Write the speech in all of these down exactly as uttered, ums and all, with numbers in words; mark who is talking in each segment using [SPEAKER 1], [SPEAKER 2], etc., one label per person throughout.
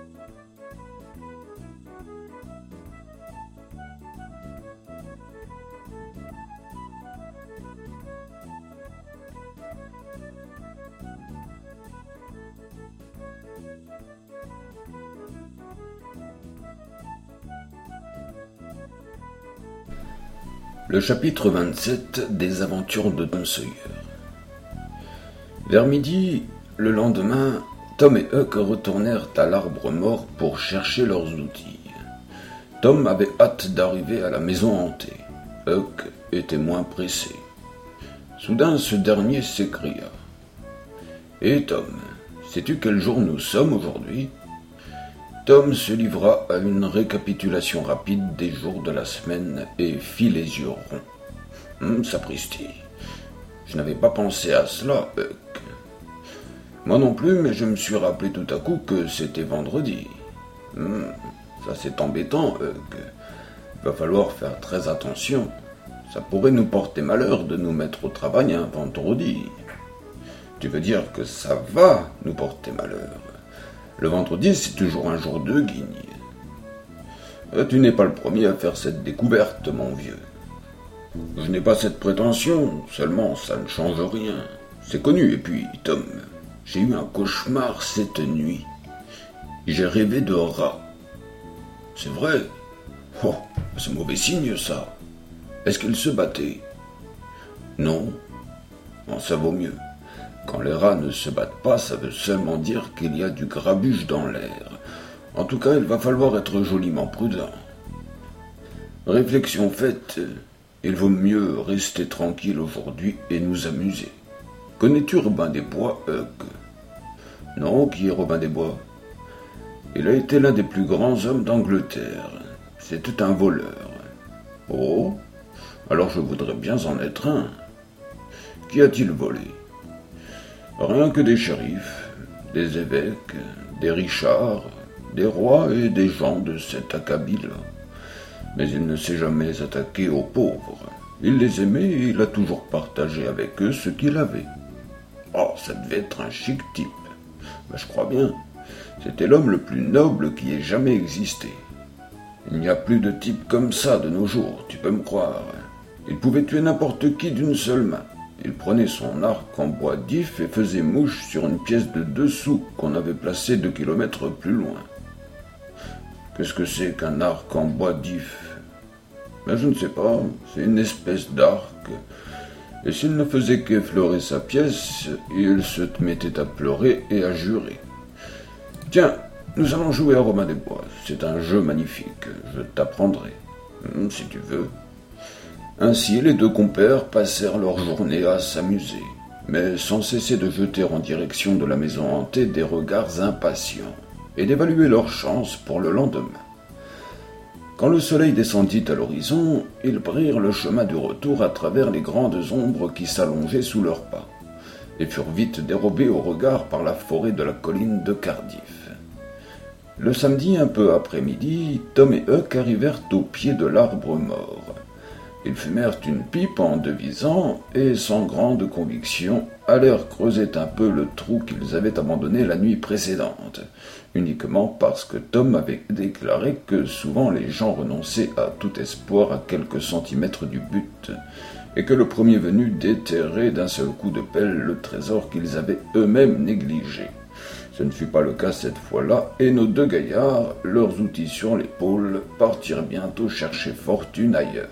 [SPEAKER 1] Le chapitre vingt-sept des aventures de Tom Sawyer. Vers midi, le lendemain, Tom et Huck retournèrent à l'arbre mort pour chercher leurs outils. Tom avait hâte d'arriver à la maison hantée. Huck était moins pressé. Soudain, ce dernier s'écria. « Hé Tom, sais-tu quel jour nous sommes aujourd'hui ?» Tom se livra à une récapitulation rapide des jours de la semaine et fit les yeux ronds. Hum, sapristi. Je n'avais pas pensé à cela, Huck. Moi non plus, mais je me suis rappelé tout à coup que c'était vendredi. Hum, ça c'est embêtant, Huck. Il va falloir faire très attention. Ça pourrait nous porter malheur de nous mettre au travail un vendredi. Tu veux dire que ça va nous porter malheur? Le vendredi, c'est toujours un jour de guigne. Euh, tu n'es pas le premier à faire cette découverte, mon vieux. Je n'ai pas cette prétention, seulement ça ne change rien. C'est connu, et puis, Tom, j'ai eu un cauchemar cette nuit. J'ai rêvé de rats. C'est vrai. Oh, c'est mauvais signe, ça. Est-ce qu'ils se battaient? Non. Bon, ça vaut mieux. Quand les rats ne se battent pas, ça veut seulement dire qu'il y a du grabuge dans l'air. En tout cas, il va falloir être joliment prudent. Réflexion faite, il vaut mieux rester tranquille aujourd'hui et nous amuser. Connais-tu Robin des Bois, Huck? Non, qui est Robin des Bois? Il a été l'un des plus grands hommes d'Angleterre. C'était un voleur. Oh, alors je voudrais bien en être un. Qui a-t-il volé? Rien que des shérifs, des évêques, des richards, des rois et des gens de cet acabit-là. Mais il ne s'est jamais attaqué aux pauvres. Il les aimait et il a toujours partagé avec eux ce qu'il avait. Oh, ça devait être un chic type. Ben, je crois bien. C'était l'homme le plus noble qui ait jamais existé. Il n'y a plus de type comme ça de nos jours, tu peux me croire. Il pouvait tuer n'importe qui d'une seule main. Il prenait son arc en bois d'if et faisait mouche sur une pièce de deux sous qu'on avait placée deux kilomètres plus loin. Qu'est-ce que c'est qu'un arc en bois d'if? Ben, je ne sais pas, c'est une espèce d'arc. Et s'il ne faisait qu'effleurer sa pièce, il se mettait à pleurer et à jurer. Tiens, nous allons jouer à Robin des Bois. C'est un jeu magnifique, je t'apprendrai, si tu veux. Ainsi, les deux compères passèrent leur journée à s'amuser, mais sans cesser de jeter en direction de la maison hantée des regards impatients et d'évaluer leurs chances pour le lendemain. Quand le soleil descendit à l'horizon, ils prirent le chemin du retour à travers les grandes ombres qui s'allongeaient sous leurs pas et furent vite dérobés au regard par la forêt de la colline de Cardiff. Le samedi, un peu après-midi, Tom et Huck arrivèrent au pied de l'arbre mort. Ils fumèrent une pipe en devisant et, sans grande conviction, allèrent creuser un peu le trou qu'ils avaient abandonné la nuit précédente, uniquement parce que Tom avait déclaré que souvent les gens renonçaient à tout espoir à quelques centimètres du but, et que le premier venu déterrait d'un seul coup de pelle le trésor qu'ils avaient eux-mêmes négligé. Ce ne fut pas le cas cette fois-là, et nos deux gaillards, leurs outils sur l'épaule, partirent bientôt chercher fortune ailleurs.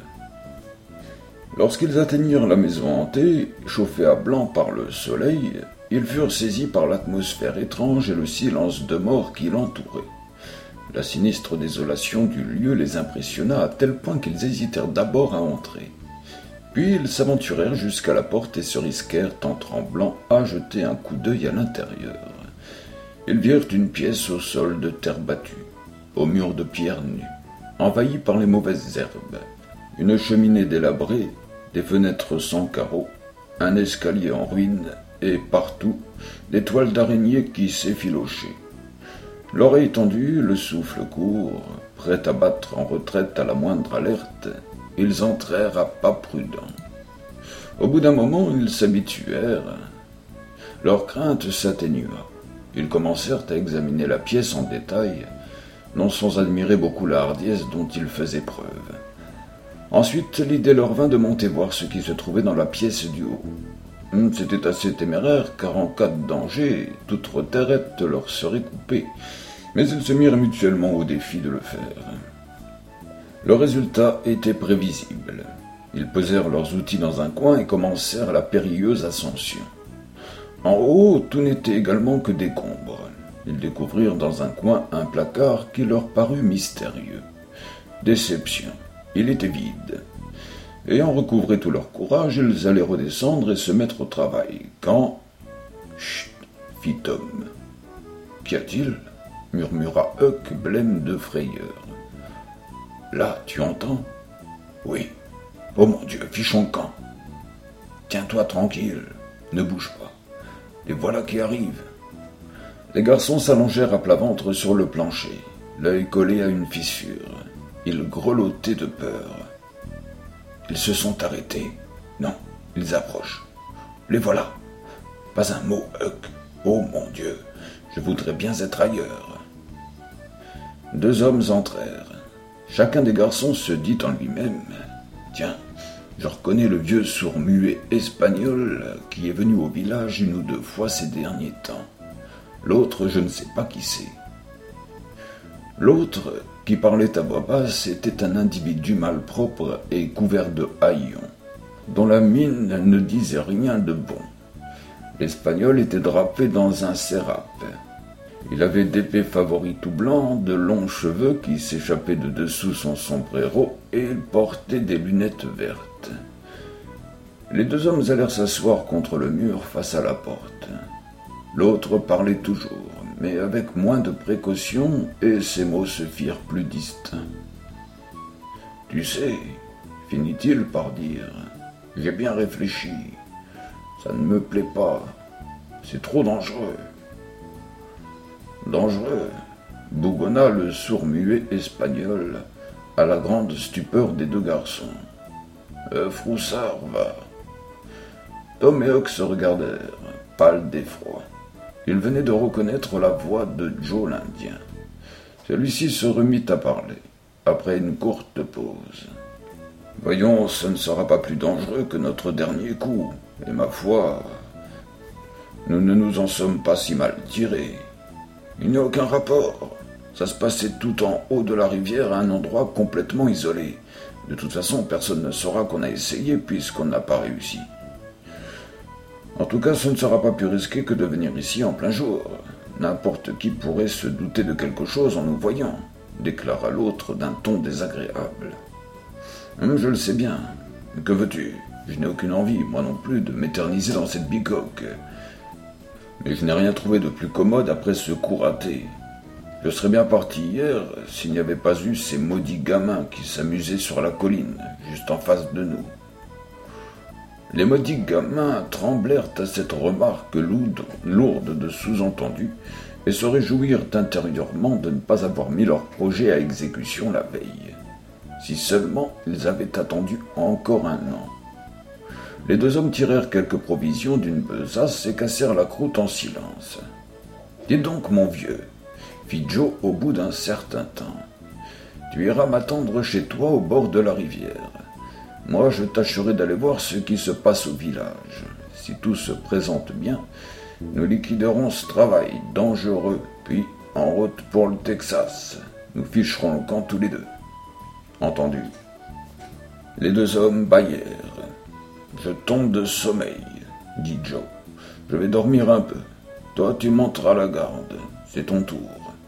[SPEAKER 1] Lorsqu'ils atteignirent la maison hantée, chauffée à blanc par le soleil, ils furent saisis par l'atmosphère étrange et le silence de mort qui l'entourait. La sinistre désolation du lieu les impressionna à tel point qu'ils hésitèrent d'abord à entrer. Puis ils s'aventurèrent jusqu'à la porte et se risquèrent en tremblant à jeter un coup d'œil à l'intérieur. Ils virent une pièce au sol de terre battue, aux murs de pierre nue, envahie par les mauvaises herbes, une cheminée délabrée, des fenêtres sans carreaux, un escalier en ruine et partout des toiles d'araignée qui s'effilochaient. L'oreille tendue, le souffle court, prêts à battre en retraite à la moindre alerte, ils entrèrent à pas prudents. Au bout d'un moment, ils s'habituèrent. Leur crainte s'atténua. Ils commencèrent à examiner la pièce en détail, non sans admirer beaucoup la hardiesse dont ils faisaient preuve. Ensuite, l'idée leur vint de monter voir ce qui se trouvait dans la pièce du haut. C'était assez téméraire, car en cas de danger, toute retraite leur serait coupée, mais ils se mirent mutuellement au défi de le faire. Le résultat était prévisible. Ils posèrent leurs outils dans un coin et commencèrent la périlleuse ascension. En haut, tout n'était également que décombres. Ils découvrirent dans un coin un placard qui leur parut mystérieux. Déception. Il était vide. Ayant recouvré tout leur courage, ils allaient redescendre et se mettre au travail, quand... Chut, fit Tom. Qu'y a-t-il ? Murmura Huck, blême de frayeur. Là, tu entends ? Oui. Oh mon Dieu, fichons le camp. Tiens-toi tranquille, ne bouge pas. Les voilà qui arrivent. Les garçons s'allongèrent à plat ventre sur le plancher, l'œil collé à une fissure. Ils grelottaient de peur. Ils se sont arrêtés. Non, ils approchent. Les voilà. Pas un mot, Huck. Oh mon Dieu, je voudrais bien être ailleurs. Deux hommes entrèrent. Chacun des garçons se dit en lui-même « Tiens, je reconnais le vieux sourd-muet espagnol qui est venu au village une ou deux fois ces derniers temps. L'autre, je ne sais pas qui c'est. » L'autre, qui parlait à voix basse, était un individu malpropre et couvert de haillons, dont la mine ne disait rien de bon. L'Espagnol était drapé dans un sérap. Il avait d'épais favoris tout blancs, de longs cheveux qui s'échappaient de dessous son sombrero, et il portait des lunettes vertes. Les deux hommes allèrent s'asseoir contre le mur face à la porte. L'autre parlait toujours, mais avec moins de précaution, et ses mots se firent plus distincts. « Tu sais, finit-il par dire, j'ai bien réfléchi. Ça ne me plaît pas. C'est trop dangereux. » Dangereux, bougonna le sourd-muet espagnol, à la grande stupeur des deux garçons. Euh, Froussard, va. Tom et Huck se regardèrent, pâles d'effroi. Ils venaient de reconnaître la voix de Joe l'Indien. Celui-ci se remit à parler, après une courte pause. « Voyons, ce ne sera pas plus dangereux que notre dernier coup, et ma foi, nous ne nous en sommes pas si mal tirés. Il n'y a aucun rapport. Ça se passait tout en haut de la rivière à un endroit complètement isolé. De toute façon, personne ne saura qu'on a essayé puisqu'on n'a pas réussi. En tout cas, ce ne sera pas plus risqué que de venir ici en plein jour. N'importe qui pourrait se douter de quelque chose en nous voyant, déclara l'autre d'un ton désagréable. Hum, je le sais bien. Que veux-tu ? Je n'ai aucune envie, moi non plus, de m'éterniser dans cette bicoque. Mais je n'ai rien trouvé de plus commode après ce coup raté. Je serais bien parti hier s'il n'y avait pas eu ces maudits gamins qui s'amusaient sur la colline, juste en face de nous. Les maudits gamins tremblèrent à cette remarque lourde de sous-entendu et se réjouirent intérieurement de ne pas avoir mis leur projet à exécution la veille. Si seulement ils avaient attendu encore un an. Les deux hommes tirèrent quelques provisions d'une besace et cassèrent la croûte en silence. « Dis donc, mon vieux, » fit Joe au bout d'un certain temps. « Tu iras m'attendre chez toi au bord de la rivière. Moi, je tâcherai d'aller voir ce qui se passe au village. Si tout se présente bien, nous liquiderons ce travail dangereux, puis en route pour le Texas. Nous ficherons le camp tous les deux. » Entendu. Les deux hommes bâillèrent. « Je tombe de sommeil, » dit Joe. « Je vais dormir un peu. Toi, tu monteras la garde. C'est ton tour. »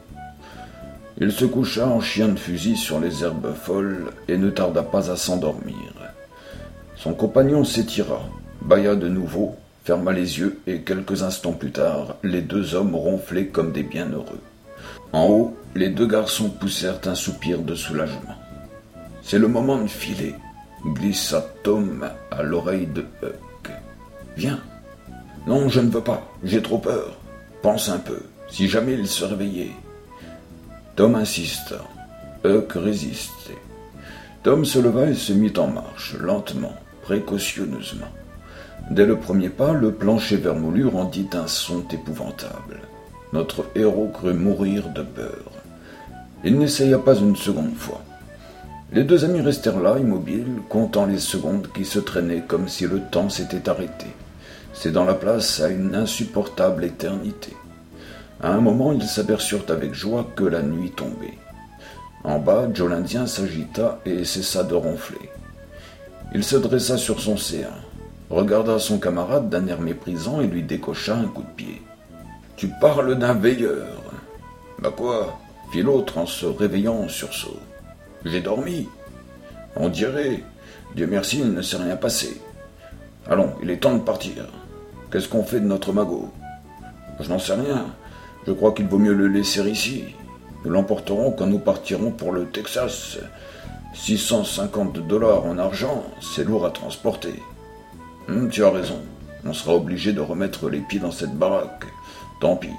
[SPEAKER 1] Il se coucha en chien de fusil sur les herbes folles et ne tarda pas à s'endormir. Son compagnon s'étira, bâilla de nouveau, ferma les yeux et quelques instants plus tard, les deux hommes ronflaient comme des bienheureux. En haut, les deux garçons poussèrent un soupir de soulagement. « C'est le moment de filer », glissa Tom à l'oreille de Huck. « Viens. »« Non, je ne veux pas, j'ai trop peur. Pense un peu, si jamais il se réveillait. » Tom insista. Huck résistait. Tom se leva et se mit en marche, lentement, précautionneusement. Dès le premier pas, le plancher vermoulu rendit un son épouvantable. notre héros crut mourir de peur. Il n'essaya pas une seconde fois. Les deux amis restèrent là, immobiles, comptant les secondes qui se traînaient comme si le temps s'était arrêté, cédant la place à une insupportable éternité. À un moment, ils s'aperçurent avec joie que la nuit tombait. En bas, Joe l'Indien s'agita et cessa de ronfler. Il se dressa sur son séant, regarda son camarade d'un air méprisant et lui décocha un coup de pied. « Tu parles d'un veilleur !»« Bah quoi ?» fit l'autre en se réveillant en sursaut. « J'ai dormi. »« On dirait. Dieu merci, il ne s'est rien passé. Allons, il est temps de partir. Qu'est-ce qu'on fait de notre magot ? Je n'en sais rien. Je crois qu'il vaut mieux le laisser ici. Nous l'emporterons quand nous partirons pour le Texas. six cent cinquante dollars en argent, c'est lourd à transporter. Hum, tu as raison. On sera obligé de remettre les pieds dans cette baraque. Tant pis.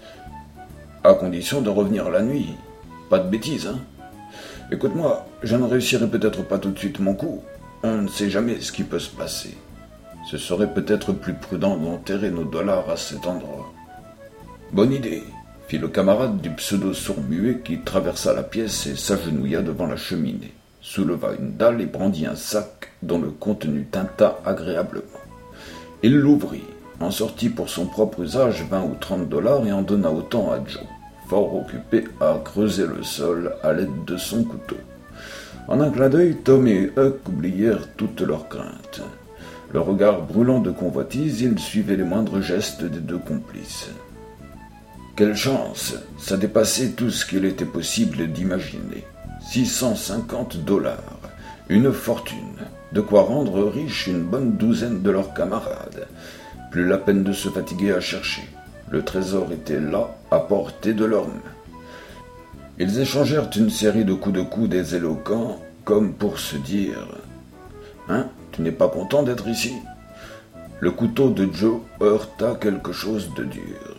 [SPEAKER 1] À condition de revenir la nuit. Pas de bêtises, hein. Écoute-moi, je ne réussirai peut-être pas tout de suite mon coup. On ne sait jamais ce qui peut se passer. Ce serait peut-être plus prudent d'enterrer nos dollars à cet endroit. Bonne idée, fit le camarade du pseudo-sourd-muet qui traversa la pièce et s'agenouilla devant la cheminée, souleva une dalle et brandit un sac dont le contenu tinta agréablement. Il l'ouvrit, en sortit pour son propre usage vingt ou trente dollars et en donna autant à Joe, fort occupé à creuser le sol à l'aide de son couteau. En un clin d'œil, Tom et Huck oublièrent toutes leurs craintes. Le regard brûlant de convoitise, ils suivaient les moindres gestes des deux complices. Quelle chance! Ça dépassait tout ce qu'il était possible d'imaginer. six cent cinquante dollars, une fortune, de quoi rendre riche une bonne douzaine de leurs camarades. Plus la peine de se fatiguer à chercher. Le trésor était là, à portée de leurs mains. Ils échangèrent une série de coups de coude éloquents, comme pour se dire « Hein, tu n'es pas content d'être ici ?» Le couteau de Joe heurta quelque chose de dur.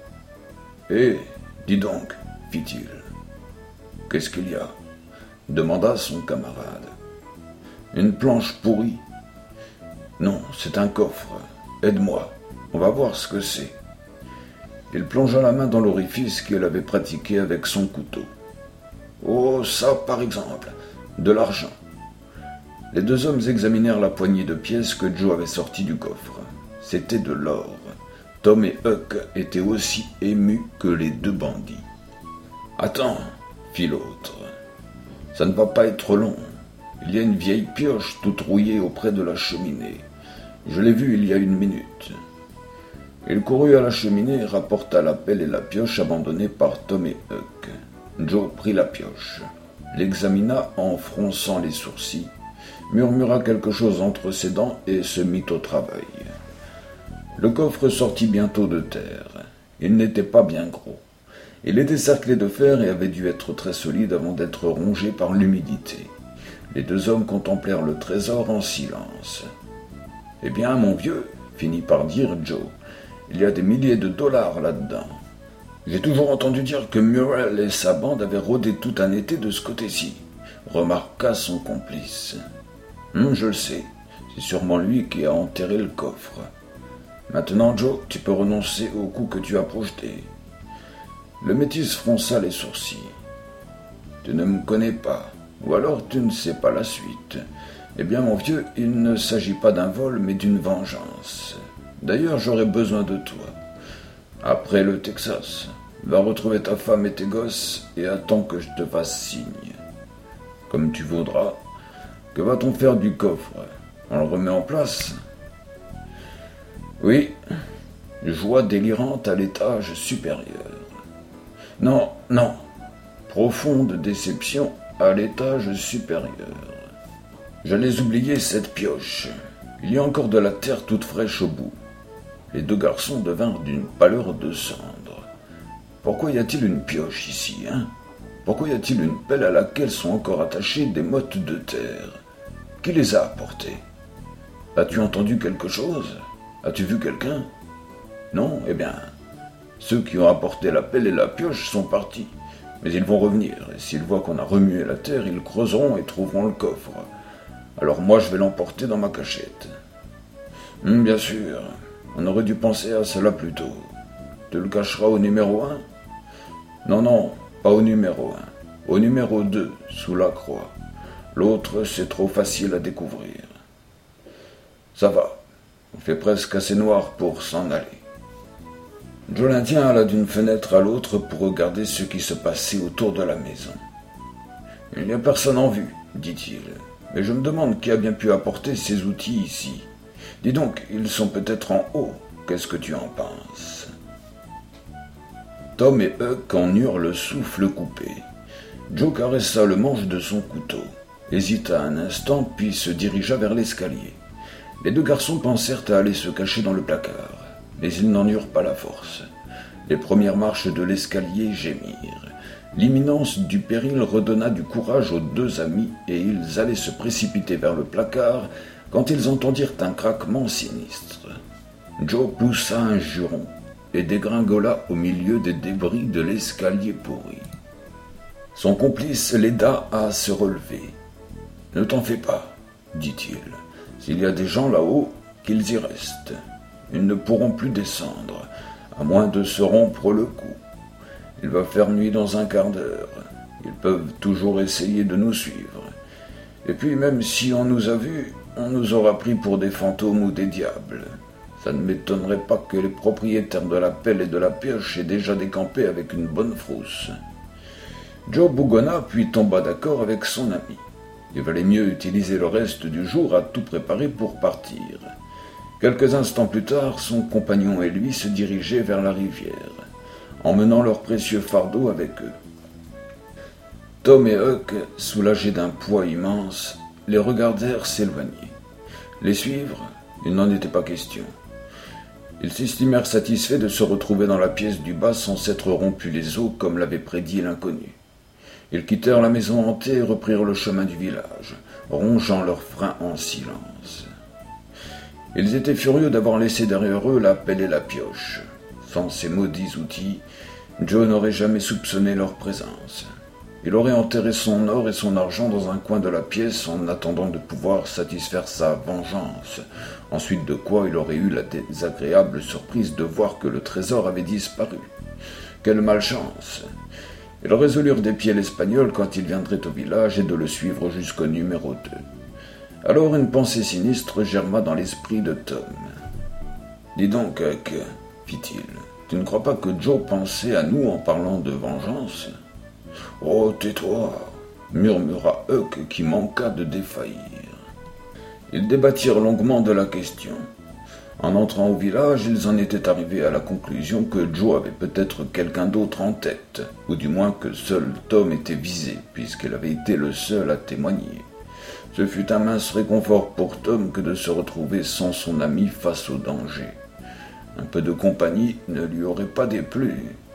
[SPEAKER 1] « Hé, dis donc, fit-il. « Qu'est-ce qu'il y a ?» demanda son camarade. « Une planche pourrie. »« Non, c'est un coffre. Aide-moi, on va voir ce que c'est. » Il plongea la main dans l'orifice qu'il avait pratiqué avec son couteau. « Oh, ça, par exemple, de l'argent. » Les deux hommes examinèrent la poignée de pièces que Joe avait sortie du coffre. C'était de l'or. Tom et Huck étaient aussi émus que les deux bandits. « Attends, » fit l'autre. « Ça ne va pas être long. Il y a une vieille pioche toute rouillée auprès de la cheminée. Je l'ai vue il y a une minute. » Il courut à la cheminée et rapporta la pelle et la pioche abandonnées par Tom et Huck. Joe prit la pioche, l'examina en fronçant les sourcils, murmura quelque chose entre ses dents et se mit au travail. Le coffre sortit bientôt de terre. Il n'était pas bien gros. Il était cerclé de fer et avait dû être très solide avant d'être rongé par l'humidité. Les deux hommes contemplèrent le trésor en silence. « Eh bien, mon vieux, » finit par dire Joe, « il y a des milliers de dollars là-dedans. J'ai toujours entendu dire que Murrell et sa bande avaient rôdé tout un été de ce côté-ci, » remarqua son complice. Hum, « Je le sais, c'est sûrement lui qui a enterré le coffre. Maintenant, Joe, tu peux renoncer au coup que tu as projeté. » Le métis fronça les sourcils. « Tu ne me connais pas, ou alors tu ne sais pas la suite. Eh bien, mon vieux, il ne s'agit pas d'un vol, mais d'une vengeance. D'ailleurs, j'aurai besoin de toi. Après le Texas, va retrouver ta femme et tes gosses et attends que je te fasse signe. Comme tu voudras. Que va-t-on faire du coffre? On le remet en place? Oui, joie délirante à l'étage supérieur. Non, non, profonde déception à l'étage supérieur. J'allais oublier cette pioche. Il y a encore de la terre toute fraîche au bout. Les deux garçons devinrent d'une pâleur de cendre. Pourquoi y a-t-il une pioche ici, hein? Pourquoi y a-t-il une pelle à laquelle sont encore attachées des mottes de terre? Qui les a apportées? As-tu entendu quelque chose? As-tu vu quelqu'un? Non? Eh bien, ceux qui ont apporté la pelle et la pioche sont partis. Mais ils vont revenir, et s'ils voient qu'on a remué la terre, ils creuseront et trouveront le coffre. Alors moi, je vais l'emporter dans ma cachette. Hum, bien sûr, on aurait dû penser à cela plus tôt. Tu le cacheras au numéro un ? Non, non, pas au numéro un. Au numéro deux, sous la croix. L'autre, c'est trop facile à découvrir. Ça va, on fait presque assez noir pour s'en aller. Joe l'Indien alla d'une fenêtre à l'autre pour regarder ce qui se passait autour de la maison. Il n'y a personne en vue, dit-il, mais je me demande qui a bien pu apporter ces outils ici. Dis donc, ils sont peut-être en haut. Qu'est-ce que tu en penses ? Tom et Huck en eurent le souffle coupé. Joe caressa le manche de son couteau, hésita un instant, puis se dirigea vers l'escalier. Les deux garçons pensèrent à aller se cacher dans le placard, mais ils n'en eurent pas la force. Les premières marches de l'escalier gémirent. L'imminence du péril redonna du courage aux deux amis et ils allaient se précipiter vers le placard quand ils entendirent un craquement sinistre. Joe poussa un juron et dégringola au milieu des débris de l'escalier pourri. Son complice l'aida à se relever. « Ne t'en fais pas, dit-il. S'il y a des gens là-haut, qu'ils y restent. Ils ne pourront plus descendre, à moins de se rompre le cou. Il va faire nuit dans un quart d'heure. Ils peuvent toujours essayer de nous suivre. Et puis même si on nous a vus, on nous aura pris pour des fantômes ou des diables. Ça ne m'étonnerait pas que les propriétaires de la pelle et de la pioche aient déjà décampé avec une bonne frousse. » Joe bougonna puis tomba d'accord avec son ami. Il valait mieux utiliser le reste du jour à tout préparer pour partir. Quelques instants plus tard, son compagnon et lui se dirigeaient vers la rivière, emmenant leurs précieux fardeaux avec eux. Tom et Huck, soulagés d'un poids immense, les regardèrent s'éloigner. Les suivre, il n'en était pas question. Ils s'estimèrent satisfaits de se retrouver dans la pièce du bas sans s'être rompus les os comme l'avait prédit l'inconnu. Ils quittèrent la maison hantée et reprirent le chemin du village, rongeant leurs freins en silence. Ils étaient furieux d'avoir laissé derrière eux la pelle et la pioche. Sans ces maudits outils, Joe n'aurait jamais soupçonné leur présence. Il aurait enterré son or et son argent dans un coin de la pièce en attendant de pouvoir satisfaire sa vengeance, ensuite de quoi il aurait eu la désagréable surprise de voir que le trésor avait disparu. Quelle malchance! Ils résolurent d'épier l'Espagnol quand il viendrait au village et de le suivre jusqu'au numéro deux. Alors une pensée sinistre germa dans l'esprit de Tom. « Dis donc, Huck, fit-il, tu ne crois pas que Joe pensait à nous en parlant de vengeance ?»« Oh, tais-toi » murmura Huck qui manqua de défaillir. Ils débattirent longuement de la question. En entrant au village, ils en étaient arrivés à la conclusion que Joe avait peut-être quelqu'un d'autre en tête, ou du moins que seul Tom était visé, puisqu'il avait été le seul à témoigner. Ce fut un mince réconfort pour Tom que de se retrouver sans son ami face au danger. Un peu de compagnie ne lui aurait pas déplu.